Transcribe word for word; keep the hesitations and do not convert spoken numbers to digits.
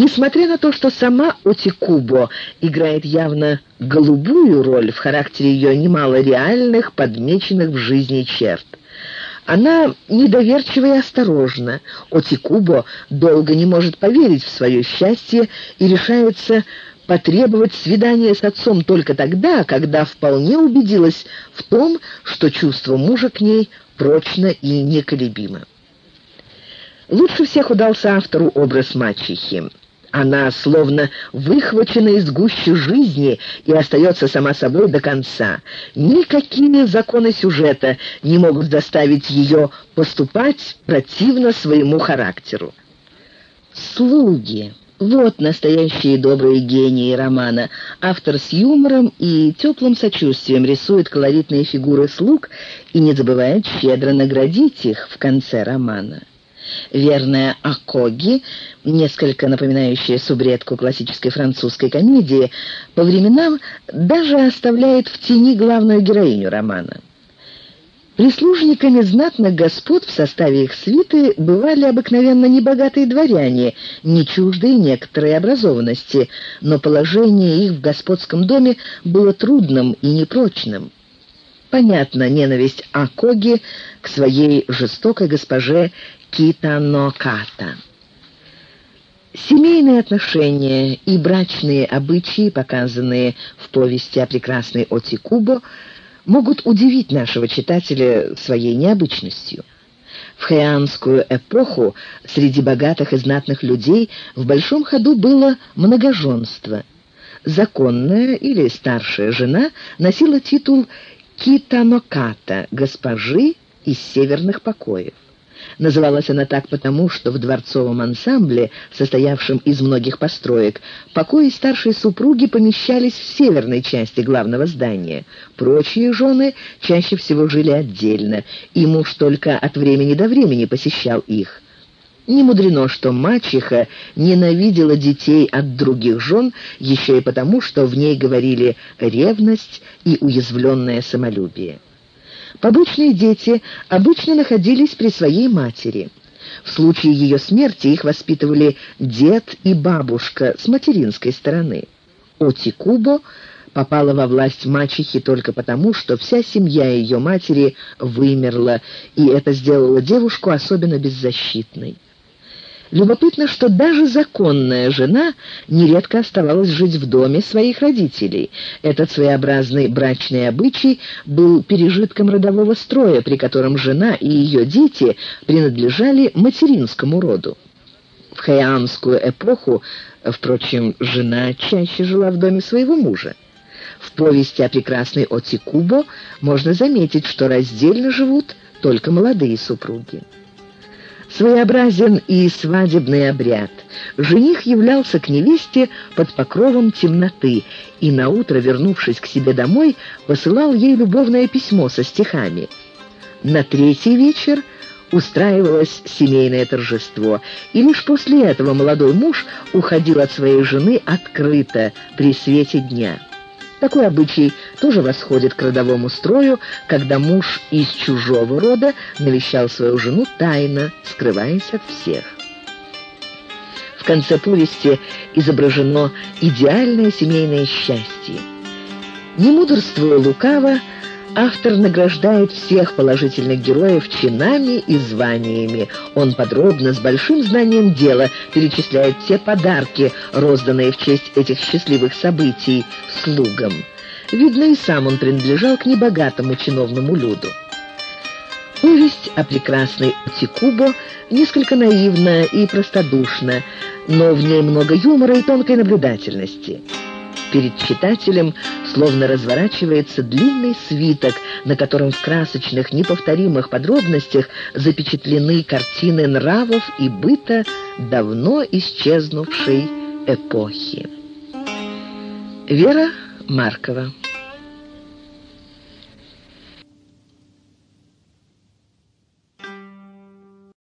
Несмотря на то, что сама Отикубо играет явно голубую роль, в характере ее немало реальных, подмеченных в жизни черт. Она недоверчива и осторожна. Отикубо долго не может поверить в свое счастье и решается потребовать свидания с отцом только тогда, когда вполне убедилась в том, что чувство мужа к ней прочно и неколебимо. Лучше всех удался автору образ мачехи. Она словно выхвачена из гущи жизни и остается сама собой до конца. Никакие законы сюжета не могут заставить ее поступать противно своему характеру. Слуги. Вот настоящие добрые гении романа. Автор с юмором и теплым сочувствием рисует колоритные фигуры слуг и не забывает щедро наградить их в конце романа. Верная Акоги, несколько напоминающая субредку классической французской комедии, по временам даже оставляет в тени главную героиню романа. Прислужниками знатных господ в составе их свиты бывали обыкновенно небогатые дворяне, не чуждые некоторой образованности, но положение их в господском доме было трудным и непрочным. Понятна ненависть Акоги к своей жестокой госпоже Китано-Ката. Семейные отношения и брачные обычаи, показанные в повести о прекрасной Отикубо, могут удивить нашего читателя своей необычностью. В хэйанскую эпоху среди богатых и знатных людей в большом ходу было многоженство. Законная или старшая жена носила титул Китано-Ката, госпожи из северных покоев. Называлась она так потому, что в дворцовом ансамбле, состоявшем из многих построек, покои старшей супруги помещались в северной части главного здания. Прочие жены чаще всего жили отдельно, и муж только от времени до времени посещал их. Не мудрено, что мачеха ненавидела детей от других жен, еще и потому, что в ней говорили ревность и уязвленное самолюбие. Побочные дети обычно находились при своей матери. В случае ее смерти их воспитывали дед и бабушка с материнской стороны. Отикубо попала во власть мачехи только потому, что вся семья ее матери вымерла, и это сделало девушку особенно беззащитной. Любопытно, что даже законная жена нередко оставалась жить в доме своих родителей. Этот своеобразный брачный обычай был пережитком родового строя, при котором жена и ее дети принадлежали материнскому роду. В хэйанскую эпоху, впрочем, жена чаще жила в доме своего мужа. В повести о прекрасной Отикубо можно заметить, что раздельно живут только молодые супруги. Своеобразен и свадебный обряд. Жених являлся к невесте под покровом темноты и, наутро вернувшись к себе домой, посылал ей любовное письмо со стихами. На третий вечер устраивалось семейное торжество, и лишь после этого молодой муж уходил от своей жены открыто при свете дня. Такой обычай тоже восходит к родовому строю, когда муж из чужого рода навещал свою жену тайно, скрываясь от всех. В конце повести изображено идеальное семейное счастье. Не мудрствуя лукаво, автор награждает всех положительных героев чинами и званиями. Он подробно, с большим знанием дела, перечисляет все подарки, розданные в честь этих счастливых событий слугам. Видно, и сам он принадлежал к небогатому чиновному люду. Повесть о прекрасной Отикубо несколько наивна и простодушна, но в ней много юмора и тонкой наблюдательности. Перед читателем словно разворачивается длинный свиток, на котором в красочных, неповторимых подробностях запечатлены картины нравов и быта давно исчезнувшей эпохи. Вера Маркова.